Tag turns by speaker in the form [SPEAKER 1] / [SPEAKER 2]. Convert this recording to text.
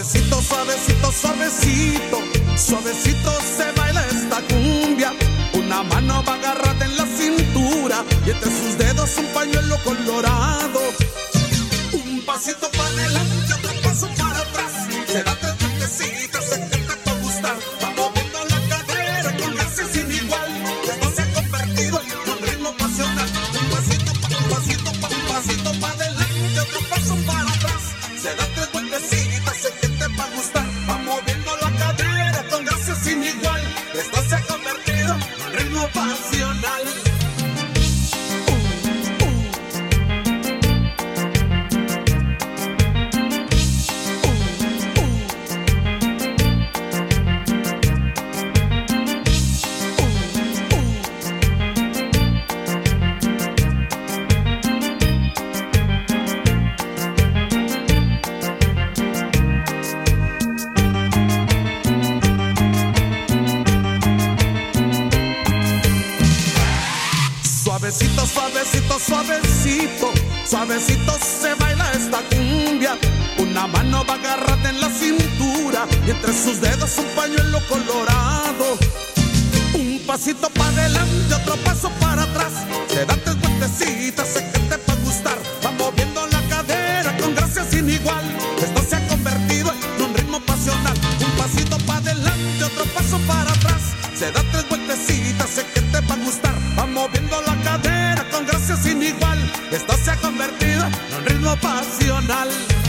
[SPEAKER 1] Suavecito, suavecito, suavecito, suavecito se baila esta cumbia. Una mano va agarrada en la cintura y entre sus dedos un pañuelo colorado. Un pasito para adelante, otro paso para atrás. Se da tres vueltecitas, se intenta por gustar. Va moviendo la cadera con gracia sin igual. Esto se ha convertido en un ritmo pasional. Un pasito para adelante, otro paso para atrás. Se da tres vueltecitas, se intenta por gustar. Va moviendo la cadera con gracia sin igual. Esto se ha convertido en un ritmo pasional. Suavecito, suavecito, suavecito, suavecito se baila esta cumbia. Una mano va agarrada en la cintura y entre sus dedos un pañuelo colorado. Un pasito para adelante, otro paso para atrás. Se dan tres vueltecitas, se gente para gustar. Va moviendo la cadera con gracia sin igual. Esto se ha convertido en un ritmo pasional. Un pasito para adelante, otro paso para atrás. Se da tres vueltecitas, se gente para gustar. Va moviendo la cadera con gracia sin igual. Esto se ha convertido en un ritmo pasional.